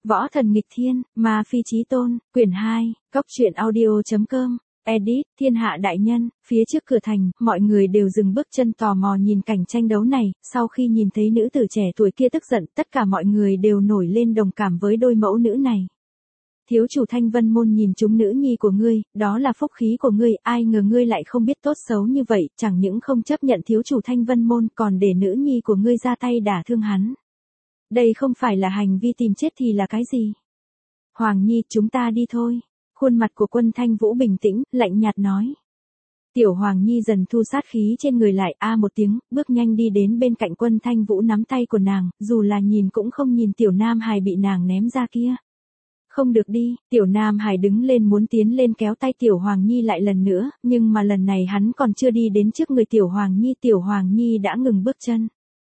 Võ thần nghịch thiên, ma phi chí tôn, quyển 2, cốc truyện audio.com, edit, thiên hạ đại nhân. Phía trước cửa thành, mọi người đều dừng bước chân tò mò nhìn cảnh tranh đấu này, sau khi nhìn thấy nữ tử trẻ tuổi kia tức giận, tất cả mọi người đều nổi lên đồng cảm với đôi mẫu nữ này. Thiếu chủ Thanh Vân Môn nhìn chúng nữ nhi của ngươi, đó là phúc khí của ngươi, ai ngờ ngươi lại không biết tốt xấu như vậy, chẳng những không chấp nhận thiếu chủ Thanh Vân Môn còn để nữ nhi của ngươi ra tay đả thương hắn. Đây không phải là hành vi tìm chết thì là cái gì? Hoàng Nhi, chúng ta đi thôi. Khuôn mặt của Quân Thanh Vũ bình tĩnh, lạnh nhạt nói. Tiểu Hoàng Nhi dần thu sát khí trên người lại, một tiếng, bước nhanh đi đến bên cạnh Quân Thanh Vũ nắm tay của nàng, dù là nhìn cũng không nhìn tiểu Nam Hải bị nàng ném ra kia. Không được đi, tiểu Nam Hải đứng lên muốn tiến lên kéo tay tiểu Hoàng Nhi lại lần nữa, nhưng mà lần này hắn còn chưa đi đến trước người tiểu Hoàng Nhi đã ngừng bước chân.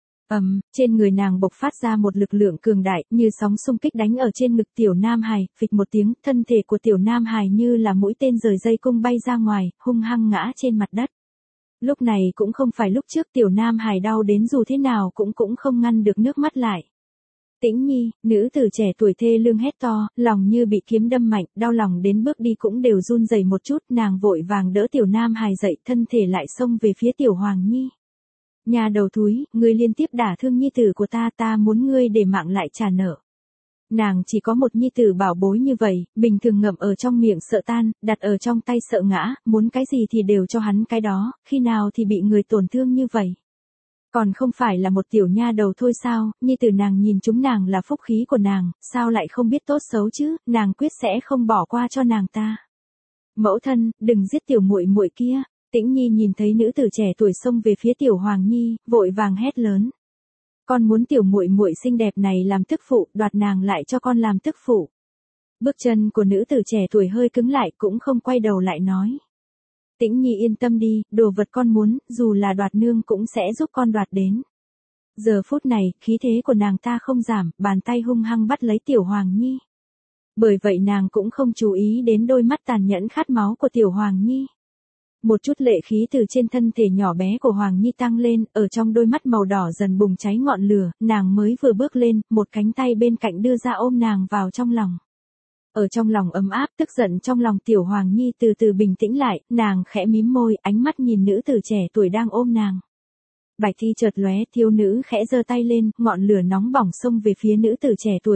Trên người nàng bộc phát ra một lực lượng cường đại, như sóng xung kích đánh ở trên ngực tiểu Nam Hải, phịch một tiếng, thân thể của tiểu Nam Hải như là mũi tên rời dây cung bay ra ngoài, hung hăng ngã trên mặt đất. Lúc này cũng không phải lúc trước tiểu Nam Hải đau đến dù thế nào cũng không ngăn được nước mắt lại. Tĩnh Nhi, nữ tử trẻ tuổi thê lương hét to, lòng như bị kiếm đâm mạnh, đau lòng đến bước đi cũng đều run rẩy một chút, nàng vội vàng đỡ tiểu Nam Hải dậy, thân thể lại xông về phía tiểu Hoàng Nhi. Nhà đầu thúi, ngươi liên tiếp đả thương nhi tử của ta muốn ngươi để mạng lại trả nợ. Nàng chỉ có một nhi tử bảo bối như vậy, bình thường ngậm ở trong miệng sợ tan, đặt ở trong tay sợ ngã, muốn cái gì thì đều cho hắn cái đó, khi nào thì bị người tổn thương như vậy. Còn không phải là một tiểu nha đầu thôi sao, nhi tử nàng nhìn chúng nàng là phúc khí của nàng, sao lại không biết tốt xấu chứ, nàng quyết sẽ không bỏ qua cho nàng ta. Mẫu thân, đừng giết tiểu muội muội kia. Tĩnh Nhi nhìn thấy nữ tử trẻ tuổi xông về phía tiểu Hoàng Nhi, vội vàng hét lớn. Con muốn tiểu muội muội xinh đẹp này làm tức phụ, đoạt nàng lại cho con làm tức phụ. Bước chân của nữ tử trẻ tuổi hơi cứng lại cũng không quay đầu lại nói. Tĩnh Nhi yên tâm đi, đồ vật con muốn, dù là đoạt nương cũng sẽ giúp con đoạt đến. Giờ phút này, khí thế của nàng ta không giảm, bàn tay hung hăng bắt lấy tiểu Hoàng Nhi. Bởi vậy nàng cũng không chú ý đến đôi mắt tàn nhẫn khát máu của tiểu Hoàng Nhi. Một chút lệ khí từ trên thân thể nhỏ bé của Hoàng Nhi tăng lên, ở trong đôi mắt màu đỏ dần bùng cháy ngọn lửa, nàng mới vừa bước lên, một cánh tay bên cạnh đưa ra ôm nàng vào trong lòng. Ở trong lòng ấm áp, tức giận trong lòng tiểu Hoàng Nhi từ từ bình tĩnh lại, nàng khẽ mím môi, ánh mắt nhìn nữ tử trẻ tuổi đang ôm nàng. Bạch thi chợt lóe, thiếu nữ khẽ giơ tay lên, ngọn lửa nóng bỏng xông về phía nữ tử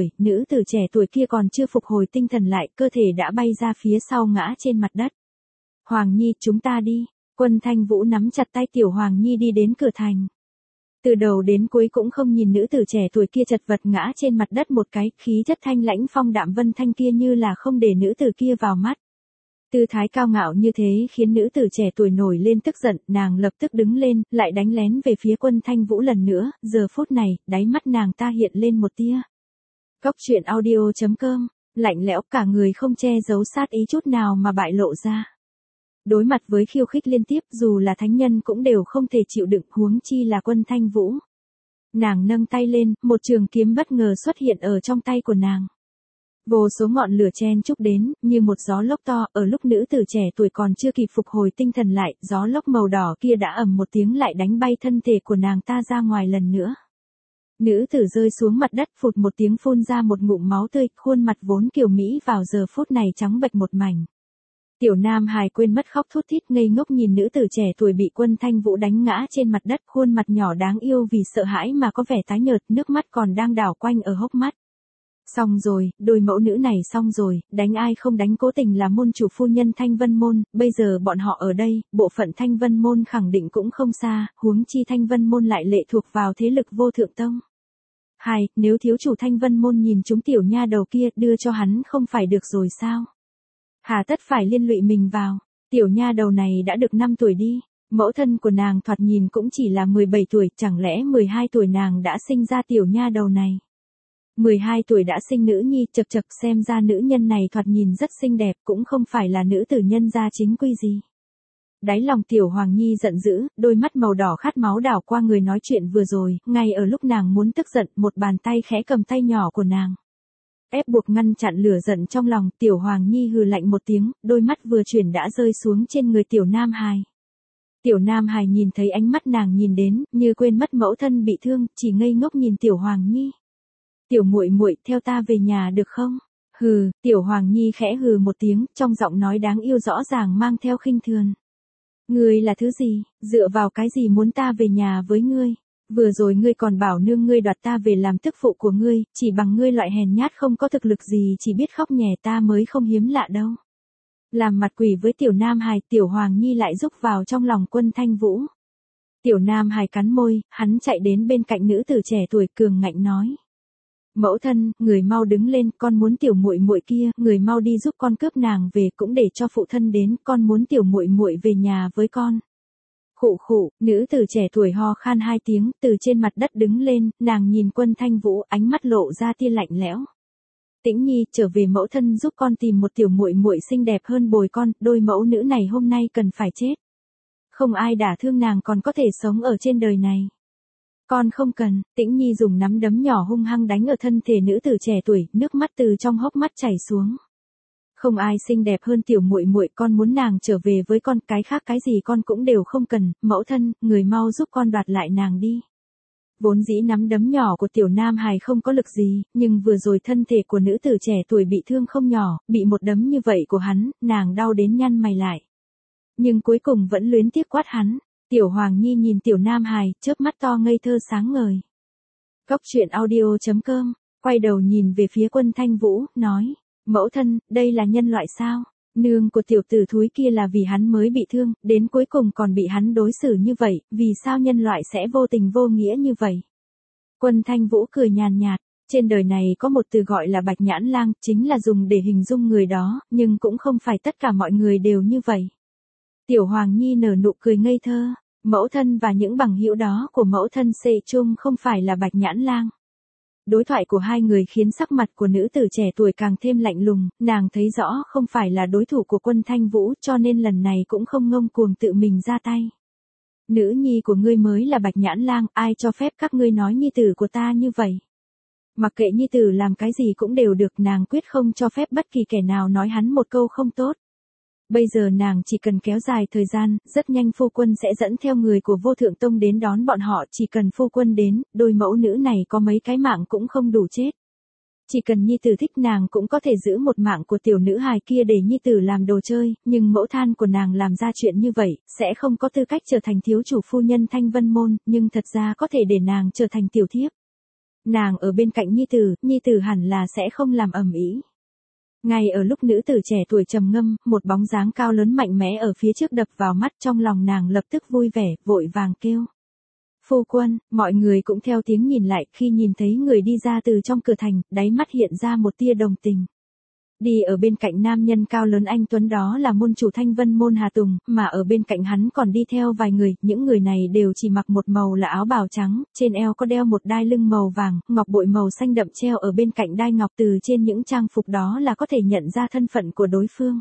trẻ tuổi kia còn chưa phục hồi tinh thần lại, cơ thể đã bay ra phía sau ngã trên mặt đất. Hoàng Nhi, chúng ta đi. Quân Thanh Vũ nắm chặt tay tiểu Hoàng Nhi đi đến cửa thành. Từ đầu đến cuối cũng không nhìn nữ tử trẻ tuổi kia chật vật ngã trên mặt đất một cái, khí chất thanh lãnh phong đạm vân thanh kia như là không để nữ tử kia vào mắt. Tư thái cao ngạo như thế khiến nữ tử trẻ tuổi nổi lên tức giận, nàng lập tức đứng lên, lại đánh lén về phía Quân Thanh Vũ lần nữa, giờ phút này, đáy mắt nàng ta hiện lên một tia. Cốc truyện audio.com, lạnh lẽo cả người không che giấu sát ý chút nào mà bại lộ ra. Đối mặt với khiêu khích liên tiếp dù là thánh nhân cũng đều không thể chịu đựng huống chi là Quân Thanh Vũ. Nàng nâng tay lên, một trường kiếm bất ngờ xuất hiện ở trong tay của nàng. Vô số ngọn lửa chen chúc đến, như một gió lốc to, ở lúc nữ tử trẻ tuổi còn chưa kịp phục hồi tinh thần lại, gió lốc màu đỏ kia đã ầm một tiếng lại đánh bay thân thể của nàng ta ra ngoài lần nữa. Nữ tử rơi xuống mặt đất phụt một tiếng phun ra một ngụm máu tươi, khuôn mặt vốn kiều mỹ vào giờ phút này trắng bệch một mảnh. Tiểu Nam Hải quên mất khóc thút thít ngây ngốc nhìn nữ tử trẻ tuổi bị Quân Thanh Vũ đánh ngã trên mặt đất, khuôn mặt nhỏ đáng yêu vì sợ hãi mà có vẻ tái nhợt, nước mắt còn đang đảo quanh ở hốc mắt. Xong rồi, đôi mẫu nữ này xong rồi, đánh ai không đánh cố tình là môn chủ phu nhân Thanh Vân Môn, bây giờ bọn họ ở đây, bộ phận Thanh Vân Môn khẳng định cũng không xa, huống chi Thanh Vân Môn lại lệ thuộc vào thế lực Vô Thượng Tông. Nếu thiếu chủ Thanh Vân Môn nhìn chúng tiểu nha đầu kia, đưa cho hắn không phải được rồi sao? Hà tất phải liên lụy mình vào, tiểu nha đầu này đã được 5 tuổi đi, mẫu thân của nàng thoạt nhìn cũng chỉ là 17 tuổi, chẳng lẽ 12 tuổi nàng đã sinh ra tiểu nha đầu này. 12 tuổi đã sinh nữ nhi, chật chật xem ra nữ nhân này thoạt nhìn rất xinh đẹp, cũng không phải là nữ tử nhân gia chính quy gì. Đáy lòng tiểu Hoàng Nhi giận dữ, đôi mắt màu đỏ khát máu đảo qua người nói chuyện vừa rồi, ngay ở lúc nàng muốn tức giận, một bàn tay khẽ cầm tay nhỏ của nàng. Ép buộc ngăn chặn lửa giận trong lòng, tiểu Hoàng Nhi hừ lạnh một tiếng, đôi mắt vừa chuyển đã rơi xuống trên người tiểu Nam Hải. Tiểu Nam Hải nhìn thấy ánh mắt nàng nhìn đến, như quên mất mẫu thân bị thương, chỉ ngây ngốc nhìn tiểu Hoàng Nhi. Tiểu muội muội theo ta về nhà được không? Hừ, Tiểu Hoàng Nhi khẽ hừ một tiếng, trong giọng nói đáng yêu rõ ràng mang theo khinh thường. Ngươi là thứ gì, dựa vào cái gì muốn ta về nhà với ngươi? Vừa rồi ngươi còn bảo nương ngươi đoạt ta về làm tức phụ của ngươi, chỉ bằng ngươi loại hèn nhát không có thực lực gì chỉ biết khóc nhè ta mới không hiếm lạ đâu. Làm mặt quỷ với Tiểu Nam Hải, Tiểu Hoàng Nhi lại rúc vào trong lòng Quân Thanh Vũ. Tiểu Nam Hải cắn môi, hắn chạy đến bên cạnh nữ tử trẻ tuổi cường ngạnh nói. Mẫu thân, người mau đứng lên, con muốn tiểu muội muội kia, người mau đi giúp con cướp nàng về, cũng để cho phụ thân đến, con muốn tiểu muội muội về nhà với con. Khụ khụ, nữ tử trẻ tuổi ho khan 2 tiếng, từ trên mặt đất đứng lên, nàng nhìn Quân Thanh Vũ, ánh mắt lộ ra tia lạnh lẽo. Tĩnh Nhi, trở về mẫu thân giúp con tìm một tiểu muội muội xinh đẹp hơn bồi con, đôi mẫu nữ này hôm nay cần phải chết. Không ai đả thương nàng còn có thể sống ở trên đời này. Con không cần, Tĩnh Nhi dùng nắm đấm nhỏ hung hăng đánh ở thân thể nữ tử trẻ tuổi, nước mắt từ trong hốc mắt chảy xuống. Không ai xinh đẹp hơn tiểu muội muội, con muốn nàng trở về với con, cái khác cái gì con cũng đều không cần, mẫu thân, người mau giúp con đoạt lại nàng đi. Vốn dĩ nắm đấm nhỏ của Tiểu Nam Hải không có lực gì, nhưng vừa rồi thân thể của nữ tử trẻ tuổi bị thương không nhỏ, bị một đấm như vậy của hắn, nàng đau đến nhăn mày lại. Nhưng cuối cùng vẫn luyến tiếc quát hắn. Tiểu Hoàng Nhi nhìn Tiểu Nam Hải, chớp mắt to ngây thơ sáng ngời. Cốc truyện audio.com, quay đầu nhìn về phía Quân Thanh Vũ, nói, mẫu thân, đây là nhân loại sao? Nương của tiểu tử thúi kia là vì hắn mới bị thương, đến cuối cùng còn bị hắn đối xử như vậy, vì sao nhân loại sẽ vô tình vô nghĩa như vậy? Quân Thanh Vũ cười nhàn nhạt, trên đời này có một từ gọi là bạch nhãn lang, chính là dùng để hình dung người đó, nhưng cũng không phải tất cả mọi người đều như vậy. Tiểu Hoàng Nhi nở nụ cười ngây thơ, mẫu thân và những bằng hữu đó của mẫu thân xê chung không phải là bạch nhãn lang. Đối thoại của hai người khiến sắc mặt của nữ tử trẻ tuổi càng thêm lạnh lùng, nàng thấy rõ không phải là đối thủ của Quân Thanh Vũ cho nên lần này cũng không ngông cuồng tự mình ra tay. Nữ nhi của ngươi mới là bạch nhãn lang, ai cho phép các ngươi nói nhi tử của ta như vậy? Mặc kệ nhi tử làm cái gì cũng đều được, nàng quyết không cho phép bất kỳ kẻ nào nói hắn một câu không tốt. Bây giờ nàng chỉ cần kéo dài thời gian, rất nhanh phu quân sẽ dẫn theo người của Vô Thượng Tông đến đón bọn họ, chỉ cần phu quân đến, đôi mẫu nữ này có mấy cái mạng cũng không đủ chết. Chỉ cần nhi tử thích nàng cũng có thể giữ một mạng của tiểu nữ hài kia để nhi tử làm đồ chơi, nhưng mẫu than của nàng làm ra chuyện như vậy, sẽ không có tư cách trở thành thiếu chủ phu nhân Thanh Vân Môn, nhưng thật ra có thể để nàng trở thành tiểu thiếp. Nàng ở bên cạnh nhi tử hẳn là sẽ không làm ầm ĩ. Ngay ở lúc nữ tử trẻ tuổi trầm ngâm, một bóng dáng cao lớn mạnh mẽ ở phía trước đập vào mắt, trong lòng nàng lập tức vui vẻ, vội vàng kêu. Phu quân, mọi người cũng theo tiếng nhìn lại, khi nhìn thấy người đi ra từ trong cửa thành, đáy mắt hiện ra một tia đồng tình. Đi ở bên cạnh nam nhân cao lớn anh tuấn đó là môn chủ Thanh Vân Môn Hà Tùng, mà ở bên cạnh hắn còn đi theo vài người, những người này đều chỉ mặc một màu là áo bào trắng, trên eo có đeo một đai lưng màu vàng, ngọc bội màu xanh đậm treo ở bên cạnh đai ngọc, từ trên những trang phục đó là có thể nhận ra thân phận của đối phương.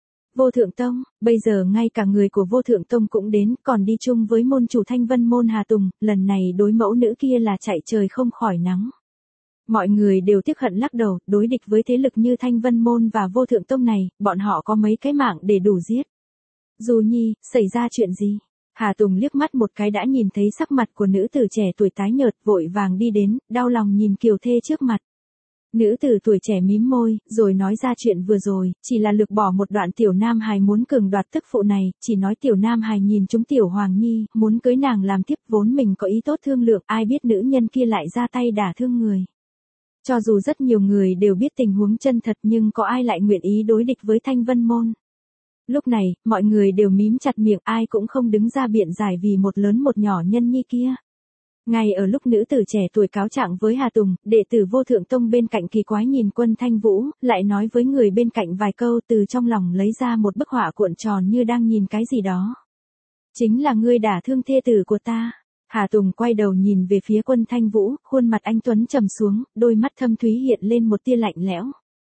Vô Thượng Tông, bây giờ ngay cả người của Vô Thượng Tông cũng đến, còn đi chung với môn chủ Thanh Vân Môn Hà Tùng, lần này đối mẫu nữ kia là chạy trời không khỏi nắng. Mọi người đều tiếc hận lắc đầu, đối địch với thế lực như Thanh Vân Môn và Vô Thượng Tông này, bọn họ có mấy cái mạng để đủ giết. Dù Nhi, xảy ra chuyện gì? Hà Tùng liếc mắt một cái đã nhìn thấy sắc mặt của nữ tử trẻ tuổi tái nhợt, vội vàng đi đến, đau lòng nhìn kiều thê trước mặt. Nữ tử tuổi trẻ mím môi, rồi nói ra chuyện vừa rồi, chỉ là lược bỏ một đoạn tiểu nam hài muốn cường đoạt tức phụ này, chỉ nói tiểu nam hài nhìn chúng tiểu Hoàng Nhi, muốn cưới nàng làm tiếp, vốn mình có ý tốt thương lượng, ai biết nữ nhân kia lại ra tay đả thương người. Cho dù rất nhiều người đều biết tình huống chân thật nhưng có ai lại nguyện ý đối địch với Thanh Vân Môn. Lúc này, mọi người đều mím chặt miệng, ai cũng không đứng ra biện giải vì một lớn một nhỏ nhân nhi kia. Ngay ở lúc nữ tử trẻ tuổi cáo trạng với Hà Tùng, đệ tử Vô Thượng Tông bên cạnh kỳ quái nhìn Quân Thanh Vũ, lại nói với người bên cạnh vài câu, từ trong lòng lấy ra một bức họa cuộn tròn như đang nhìn cái gì đó. Chính là ngươi đả thương thê tử của ta. Hà Tùng quay đầu nhìn về phía Quân Thanh Vũ, khuôn mặt anh tuấn trầm xuống, đôi mắt thâm thúy hiện lên một tia lạnh lẽo.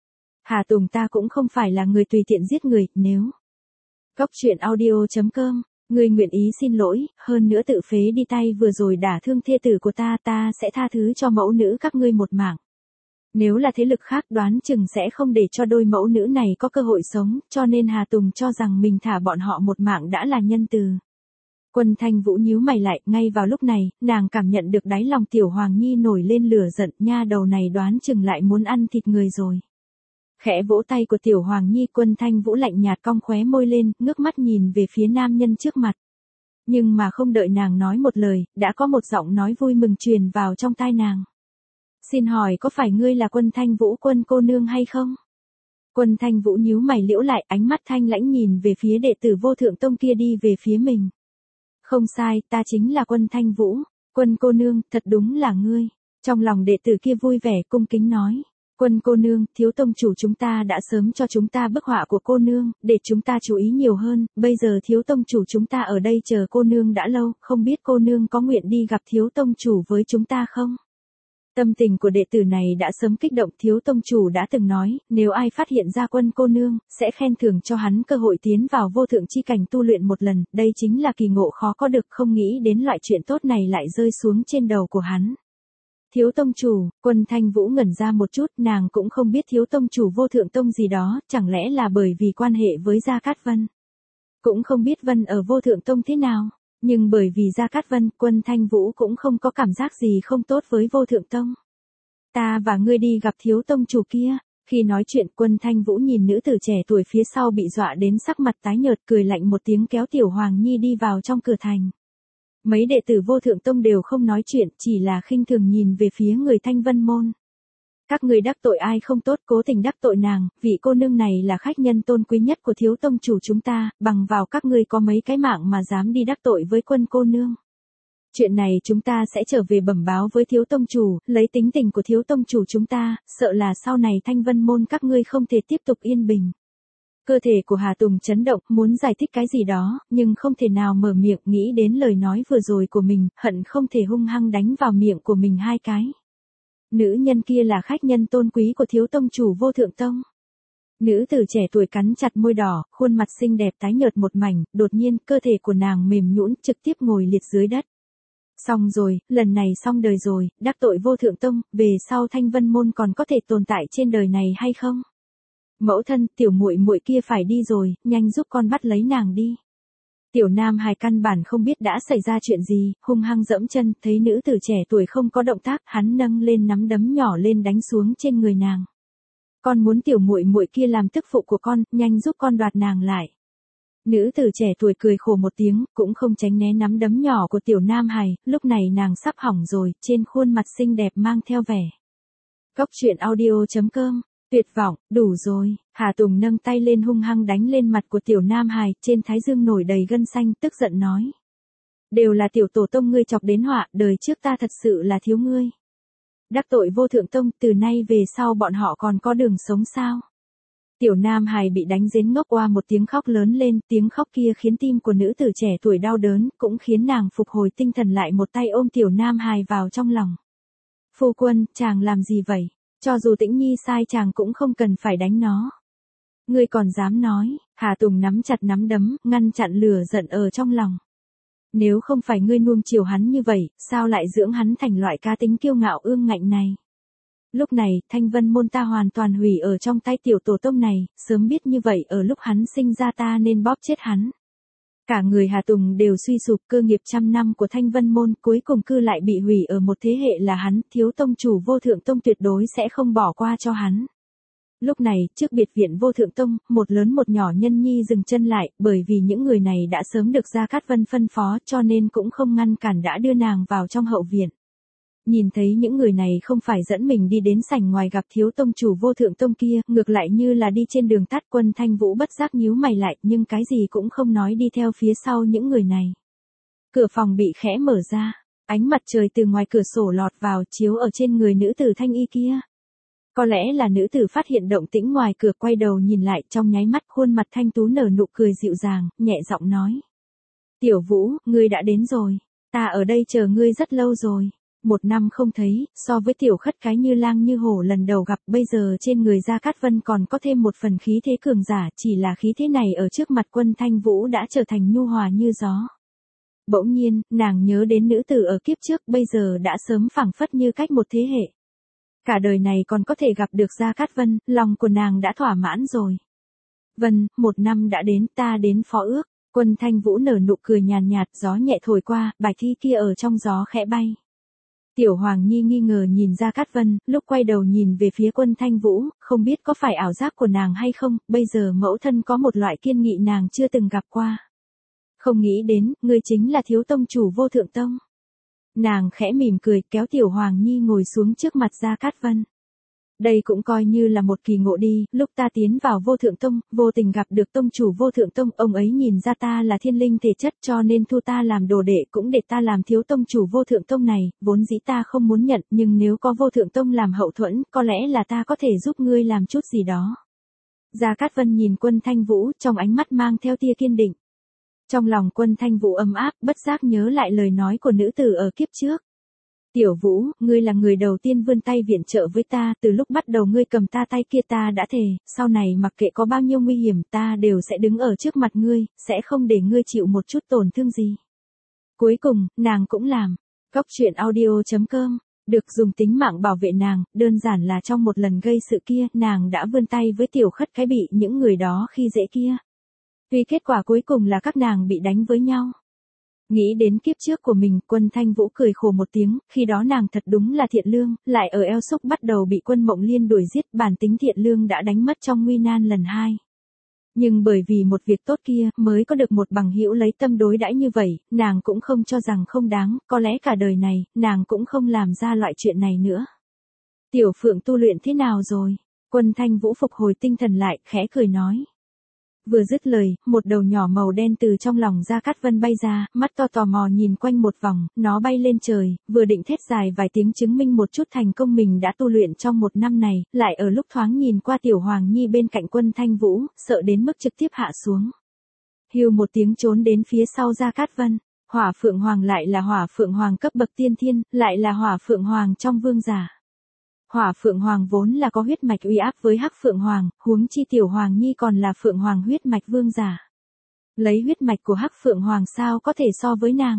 Hà Tùng, ta cũng không phải là người tùy tiện giết người, nếu Cốc truyện audio.com, ngươi nguyện ý xin lỗi, hơn nữa tự phế đi tay vừa rồi đả thương thê tử của ta, ta sẽ tha thứ cho mẫu nữ các ngươi một mạng. Nếu là thế lực khác đoán chừng sẽ không để cho đôi mẫu nữ này có cơ hội sống, cho nên Hà Tùng cho rằng mình thả bọn họ một mạng đã là nhân từ. Quân Thanh Vũ nhíu mày lại, ngay vào lúc này, nàng cảm nhận được đáy lòng Tiểu Hoàng Nhi nổi lên lửa giận, nha đầu này đoán chừng lại muốn ăn thịt người rồi. Khẽ vỗ tay của Tiểu Hoàng Nhi, Quân Thanh Vũ lạnh nhạt cong khóe môi lên, ngước mắt nhìn về phía nam nhân trước mặt. Nhưng mà không đợi nàng nói một lời, đã có một giọng nói vui mừng truyền vào trong tai nàng. Xin hỏi có phải ngươi là Quân Thanh Vũ Quân cô nương hay không? Quân Thanh Vũ nhíu mày liễu lại, ánh mắt thanh lãnh nhìn về phía đệ tử Vô Thượng Tông kia đi về phía mình. Không sai, ta chính là Quân Thanh Vũ. Quân cô nương, thật đúng là ngươi. Trong lòng đệ tử kia vui vẻ cung kính nói. Quân cô nương, thiếu tông chủ chúng ta đã sớm cho chúng ta bức họa của cô nương, để chúng ta chú ý nhiều hơn, bây giờ thiếu tông chủ chúng ta ở đây chờ cô nương đã lâu, không biết cô nương có nguyện đi gặp thiếu tông chủ với chúng ta không? Tâm tình của đệ tử này đã sớm kích động, thiếu tông chủ đã từng nói, nếu ai phát hiện ra Quân cô nương, sẽ khen thưởng cho hắn cơ hội tiến vào vô thượng chi cảnh tu luyện một lần, đây chính là kỳ ngộ khó có được, không nghĩ đến loại chuyện tốt này lại rơi xuống trên đầu của hắn. Thiếu tông chủ, Quân Thanh Vũ ngẩn ra một chút, nàng cũng không biết thiếu tông chủ Vô Thượng Tông gì đó, chẳng lẽ là bởi vì quan hệ với Gia Cát Vân. Cũng không biết Vân ở Vô Thượng Tông thế nào, nhưng bởi vì Gia Cát Vân, Quân Thanh Vũ cũng không có cảm giác gì không tốt với Vô Thượng Tông. Ta và ngươi đi gặp thiếu tông chủ kia. Khi nói chuyện, Quân Thanh Vũ nhìn nữ tử trẻ tuổi phía sau bị dọa đến sắc mặt tái nhợt, cười lạnh một tiếng kéo Tiểu Hoàng Nhi đi vào trong cửa thành. Mấy đệ tử Vô Thượng Tông đều không nói chuyện, chỉ là khinh thường nhìn về phía người Thanh Vân môn. Các người đắc tội ai không tốt, cố tình đắc tội nàng, vị cô nương này là khách nhân tôn quý nhất của thiếu tông chủ chúng ta, bằng vào các ngươi có mấy cái mạng mà dám đi đắc tội với Quân cô nương. Chuyện này chúng ta sẽ trở về bẩm báo với thiếu tông chủ, lấy tính tình của thiếu tông chủ chúng ta, sợ là sau này Thanh Vân môn các ngươi không thể tiếp tục yên bình. Cơ thể của Hà Tùng chấn động, muốn giải thích cái gì đó, nhưng không thể nào mở miệng, nghĩ đến lời nói vừa rồi của mình, hận không thể hung hăng đánh vào miệng của mình hai cái. Nữ nhân kia là khách nhân tôn quý của thiếu tông chủ Vô Thượng Tông. Nữ tử trẻ tuổi cắn chặt môi đỏ, khuôn mặt xinh đẹp tái nhợt một mảnh, đột nhiên cơ thể của nàng mềm nhũn, trực tiếp ngồi liệt dưới đất. Xong rồi, lần này xong đời rồi, đắc tội Vô Thượng Tông, về sau Thanh Vân môn còn có thể tồn tại trên đời này hay không? Mẫu thân, tiểu muội muội kia phải đi rồi, nhanh giúp con bắt lấy nàng đi. Tiểu Nam Hải căn bản không biết đã xảy ra chuyện gì, hung hăng dẫm chân, thấy nữ tử trẻ tuổi không có động tác, hắn nâng lên nắm đấm nhỏ lên đánh xuống trên người nàng. Con muốn tiểu muội muội kia làm tức phụ của con, nhanh giúp con đoạt nàng lại. Nữ tử trẻ tuổi cười khổ một tiếng, cũng không tránh né nắm đấm nhỏ của Tiểu Nam Hải, lúc này nàng sắp hỏng rồi, trên khuôn mặt xinh đẹp mang theo vẻ. Cốc truyện audio.com, tuyệt vọng, đủ rồi. Hà Tùng nâng tay lên hung hăng đánh lên mặt của Tiểu Nam Hải, trên thái dương nổi đầy gân xanh, tức giận nói. Đều là tiểu tổ tông ngươi chọc đến họa, đời trước ta thật sự là thiếu ngươi. Đắc tội Vô Thượng Tông, từ nay về sau bọn họ còn có đường sống sao? Tiểu Nam Hải bị đánh đến ngốc oa một tiếng khóc lớn lên, tiếng khóc kia khiến tim của nữ tử trẻ tuổi đau đớn, cũng khiến nàng phục hồi tinh thần lại, một tay ôm Tiểu Nam Hải vào trong lòng. Phu quân, chàng làm gì vậy? Cho dù Tĩnh Nhi sai chàng cũng không cần phải đánh nó. Ngươi còn dám nói? Hà Tùng nắm chặt nắm đấm, ngăn chặn lửa giận ở trong lòng. Nếu không phải ngươi nuông chiều hắn như vậy, sao lại dưỡng hắn thành loại cá tính kiêu ngạo ương ngạnh này? Lúc này, Thanh Vân môn ta hoàn toàn hủy ở trong tay tiểu tổ tông này, sớm biết như vậy ở lúc hắn sinh ra ta nên bóp chết hắn. Cả người Hà Tùng đều suy sụp, cơ nghiệp trăm năm của Thanh Vân môn cuối cùng cứ lại bị hủy ở một thế hệ là hắn, thiếu tông chủ Vô Thượng Tông tuyệt đối sẽ không bỏ qua cho hắn. Lúc này, trước biệt viện Vô Thượng Tông, một lớn một nhỏ nhân nhi dừng chân lại, bởi vì những người này đã sớm được Gia Cát Vân phân phó cho nên cũng không ngăn cản đã đưa nàng vào trong hậu viện. Nhìn thấy những người này không phải dẫn mình đi đến sảnh ngoài gặp thiếu tông chủ Vô Thượng Tông kia, ngược lại như là đi trên đường tắt, Quân Thanh Vũ bất giác nhíu mày lại, nhưng cái gì cũng không nói đi theo phía sau những người này. Cửa phòng bị khẽ mở ra, ánh mặt trời từ ngoài cửa sổ lọt vào chiếu ở trên người nữ tử thanh y kia. Có lẽ là nữ tử phát hiện động tĩnh ngoài cửa, quay đầu nhìn lại, trong nháy mắt khuôn mặt thanh tú nở nụ cười dịu dàng, nhẹ giọng nói. Tiểu Vũ, ngươi đã đến rồi, ta ở đây chờ ngươi rất lâu rồi. 1 năm không thấy, so với tiểu khất cái như lang như hổ lần đầu gặp, bây giờ trên người Gia Cát Vân còn có thêm một phần khí thế cường giả, chỉ là khí thế này ở trước mặt Quân Thanh Vũ đã trở thành nhu hòa như gió. Bỗng nhiên, nàng nhớ đến nữ tử ở kiếp trước, bây giờ đã sớm phảng phất như cách một thế hệ. Cả đời này còn có thể gặp được Gia Cát Vân, lòng của nàng đã thỏa mãn rồi. Vân, 1 năm đã đến, ta đến phó ước. Quân Thanh Vũ nở nụ cười nhàn nhạt, gió nhẹ thổi qua, bài thi kia ở trong gió khẽ bay. Tiểu Hoàng Nhi nghi ngờ nhìn Gia Cát Vân, lúc quay đầu nhìn về phía Quân Thanh Vũ, không biết có phải ảo giác của nàng hay không, bây giờ mẫu thân có một loại kiên nghị nàng chưa từng gặp qua. Không nghĩ đến, ngươi chính là thiếu tông chủ Vô Thượng Tông. Nàng khẽ mỉm cười, kéo Tiểu Hoàng Nhi ngồi xuống trước mặt Gia Cát Vân. Đây cũng coi như là một kỳ ngộ đi, lúc ta tiến vào Vô Thượng Tông, vô tình gặp được tông chủ Vô Thượng Tông, ông ấy nhìn ra ta là thiên linh thể chất cho nên thu ta làm đồ đệ cũng để ta làm thiếu tông chủ Vô Thượng Tông này, vốn dĩ ta không muốn nhận, nhưng nếu có Vô Thượng Tông làm hậu thuẫn, có lẽ là ta có thể giúp ngươi làm chút gì đó. Gia Cát Vân nhìn Quân Thanh Vũ, trong ánh mắt mang theo tia kiên định. Trong lòng Quân Thanh Vũ ấm áp, bất giác nhớ lại lời nói của nữ tử ở kiếp trước. Tiểu Vũ, ngươi là người đầu tiên vươn tay viện trợ với ta, từ lúc bắt đầu ngươi cầm ta tay kia ta đã thề, sau này mặc kệ có bao nhiêu nguy hiểm ta đều sẽ đứng ở trước mặt ngươi, sẽ không để ngươi chịu một chút tổn thương gì. Cuối cùng, nàng cũng làm. Cóc truyện audio.com, được dùng tính mạng bảo vệ nàng, đơn giản là trong một lần gây sự kia, nàng đã vươn tay với Tiểu Khất cái bị những người đó khi dễ kia. Tuy kết quả cuối cùng là các nàng bị đánh với nhau. Nghĩ đến kiếp trước của mình, Quân Thanh Vũ cười khổ một tiếng, khi đó nàng thật đúng là thiện lương, lại ở eo xúc bắt đầu bị Quân Mộng Liên đuổi giết, bản tính thiện lương đã đánh mất trong nguy nan lần 2. Nhưng bởi vì một việc tốt kia, mới có được một bằng hữu lấy tâm đối đãi như vậy, nàng cũng không cho rằng không đáng, có lẽ cả đời này, nàng cũng không làm ra loại chuyện này nữa. Tiểu Phượng tu luyện thế nào rồi? Quân Thanh Vũ phục hồi tinh thần lại, khẽ cười nói. Vừa dứt lời, một đầu nhỏ màu đen từ trong lòng Gia Cát Vân bay ra, mắt to tò mò nhìn quanh một vòng, nó bay lên trời, vừa định thét dài vài tiếng chứng minh một chút thành công mình đã tu luyện trong một năm này, lại ở lúc thoáng nhìn qua Tiểu Hoàng Nhi bên cạnh Quân Thanh Vũ, sợ đến mức trực tiếp hạ xuống. Hưu một tiếng trốn đến phía sau Gia Cát Vân, Hỏa Phượng Hoàng lại là Hỏa Phượng Hoàng cấp bậc tiên thiên, lại là Hỏa Phượng Hoàng trong vương giả. Hỏa Phượng Hoàng vốn là có huyết mạch uy áp với Hắc Phượng Hoàng, huống chi Tiểu Hoàng Nhi còn là Phượng Hoàng huyết mạch vương giả. Lấy huyết mạch của Hắc Phượng Hoàng sao có thể so với nàng.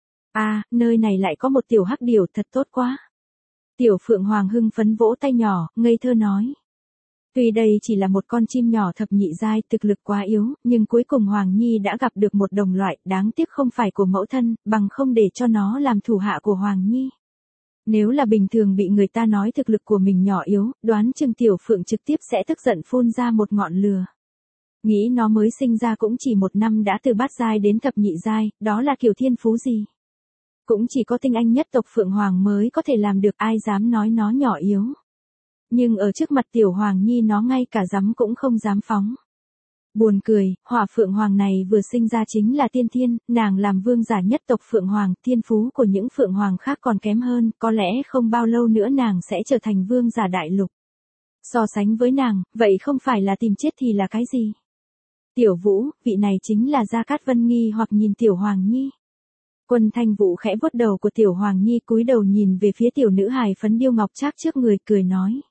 Nơi này lại có một tiểu hắc điểu thật tốt quá. Tiểu Phượng Hoàng hưng phấn vỗ tay nhỏ, ngây thơ nói. Tuy đây chỉ là một con chim nhỏ thập nhị giai, thực lực quá yếu, nhưng cuối cùng Hoàng Nhi đã gặp được một đồng loại, đáng tiếc không phải của mẫu thân, bằng không để cho nó làm thủ hạ của Hoàng Nhi. Nếu là bình thường bị người ta nói thực lực của mình nhỏ yếu, đoán chừng Tiểu Phượng trực tiếp sẽ tức giận phun ra một ngọn lửa. Nghĩ nó mới sinh ra cũng chỉ một năm đã từ bát giai đến thập nhị giai, đó là kiểu thiên phú gì? Cũng chỉ có tinh anh nhất tộc Phượng Hoàng mới có thể làm được, ai dám nói nó nhỏ yếu. Nhưng ở trước mặt Tiểu Hoàng Nhi nó ngay cả dám cũng không dám phóng. Buồn cười, Hỏa Phượng Hoàng này vừa sinh ra chính là tiên thiên, nàng làm vương giả nhất tộc Phượng Hoàng, thiên phú của những Phượng Hoàng khác còn kém hơn, có lẽ không bao lâu nữa nàng sẽ trở thành vương giả đại lục. So sánh với nàng, vậy không phải là tìm chết thì là cái gì? Tiểu Vũ, vị này chính là Gia Cát Vân nghi hoặc nhìn Tiểu Hoàng Nhi. Quân Thanh Vũ khẽ vuốt đầu của Tiểu Hoàng Nhi, cúi đầu nhìn về phía tiểu nữ hài phấn điêu ngọc trác trước người, cười nói.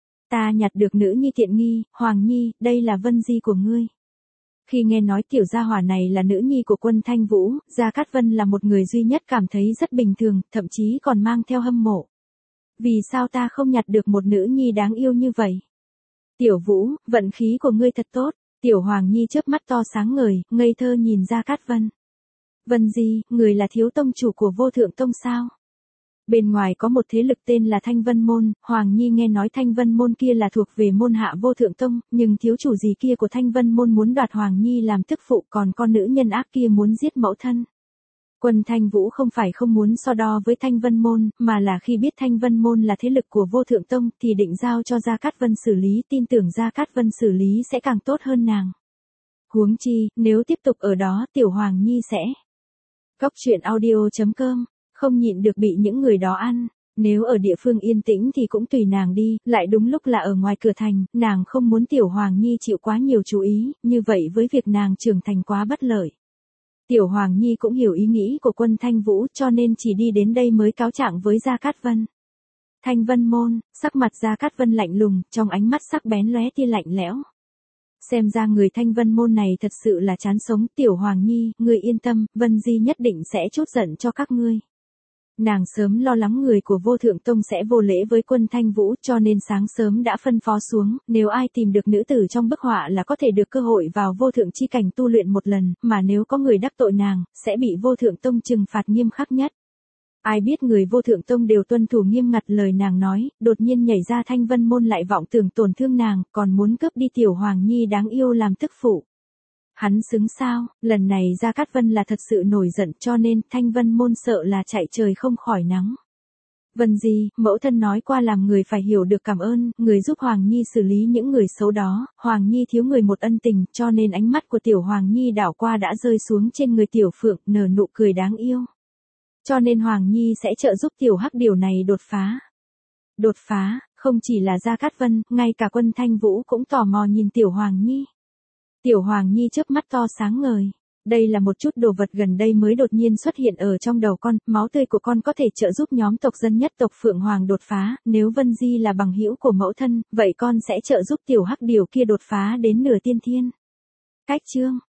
Ta nhặt được nữ nhi tiện nghi, Hoàng Nhi, đây là Vân Di của ngươi. Khi nghe nói tiểu gia hỏa này là nữ nhi của Quân Thanh Vũ, Gia Cát Vân là một người duy nhất cảm thấy rất bình thường, thậm chí còn mang theo hâm mộ. Vì sao ta không nhặt được một nữ nhi đáng yêu như vậy? Tiểu Vũ, vận khí của ngươi thật tốt. Tiểu Hoàng Nhi chớp mắt to sáng ngời, ngây thơ nhìn Gia Cát Vân. Vân Di, người là thiếu tông chủ của Vô Thượng Tông sao? Bên ngoài có một thế lực tên là Thanh Vân Môn, Hoàng Nhi nghe nói Thanh Vân Môn kia là thuộc về môn hạ Vô Thượng Tông, nhưng thiếu chủ gì kia của Thanh Vân Môn muốn đoạt Hoàng Nhi làm tức phụ, còn con nữ nhân ác kia muốn giết mẫu thân. Quân Thanh Vũ không phải không muốn so đo với Thanh Vân Môn, mà là khi biết Thanh Vân Môn là thế lực của Vô Thượng Tông thì định giao cho Gia Cát Vân xử lý, tin tưởng Gia Cát Vân xử lý sẽ càng tốt hơn nàng. Huống chi, nếu tiếp tục ở đó Tiểu Hoàng Nhi sẽ. Cóc truyện audio.com, không nhịn được bị những người đó ăn. Nếu ở địa phương yên tĩnh thì cũng tùy nàng đi, lại đúng lúc là ở ngoài cửa thành, nàng không muốn Tiểu Hoàng Nhi chịu quá nhiều chú ý, như vậy với việc nàng trưởng thành quá bất lợi. Tiểu Hoàng Nhi cũng hiểu ý nghĩ của Quân Thanh Vũ cho nên chỉ đi đến đây mới cáo trạng với Gia Cát Vân. Thanh Vân Môn, sắc mặt Gia Cát Vân lạnh lùng, trong ánh mắt sắc bén lóe tia lạnh lẽo. Xem ra người Thanh Vân Môn này thật sự là chán sống. Tiểu Hoàng Nhi, ngươi yên tâm, Vân Di nhất định sẽ trút giận cho các ngươi. Nàng sớm lo lắng người của Vô Thượng Tông sẽ vô lễ với Quân Thanh Vũ, cho nên sáng sớm đã phân phó xuống, nếu ai tìm được nữ tử trong bức họa là có thể được cơ hội vào vô thượng chi cảnh tu luyện một lần, mà nếu có người đắc tội nàng, sẽ bị Vô Thượng Tông trừng phạt nghiêm khắc nhất. Ai biết người Vô Thượng Tông đều tuân thủ nghiêm ngặt lời nàng nói, đột nhiên nhảy ra Thanh Vân Môn lại vọng tưởng tổn thương nàng, còn muốn cướp đi Tiểu Hoàng Nhi đáng yêu làm tức phụ. Hắn xứng sao, lần này Gia Cát Vân là thật sự nổi giận, cho nên Thanh Vân Môn sợ là chạy trời không khỏi nắng. Vân gì, mẫu thân nói qua làm người phải hiểu được cảm ơn, người giúp Hoàng Nhi xử lý những người xấu đó, Hoàng Nhi thiếu người một ân tình, cho nên ánh mắt của Tiểu Hoàng Nhi đảo qua đã rơi xuống trên người Tiểu Phượng, nở nụ cười đáng yêu. Cho nên Hoàng Nhi sẽ trợ giúp Tiểu Hắc điều này đột phá. Đột phá, không chỉ là Gia Cát Vân, ngay cả Quân Thanh Vũ cũng tò mò nhìn Tiểu Hoàng Nhi. Tiểu Hoàng Nhi chớp mắt to sáng ngời. Đây là một chút đồ vật gần đây mới đột nhiên xuất hiện ở trong đầu con, máu tươi của con có thể trợ giúp nhóm tộc dân nhất tộc Phượng Hoàng đột phá, nếu Vân Di là bằng hữu của mẫu thân, vậy con sẽ trợ giúp Tiểu Hắc điều kia đột phá đến nửa tiên thiên. Cách chương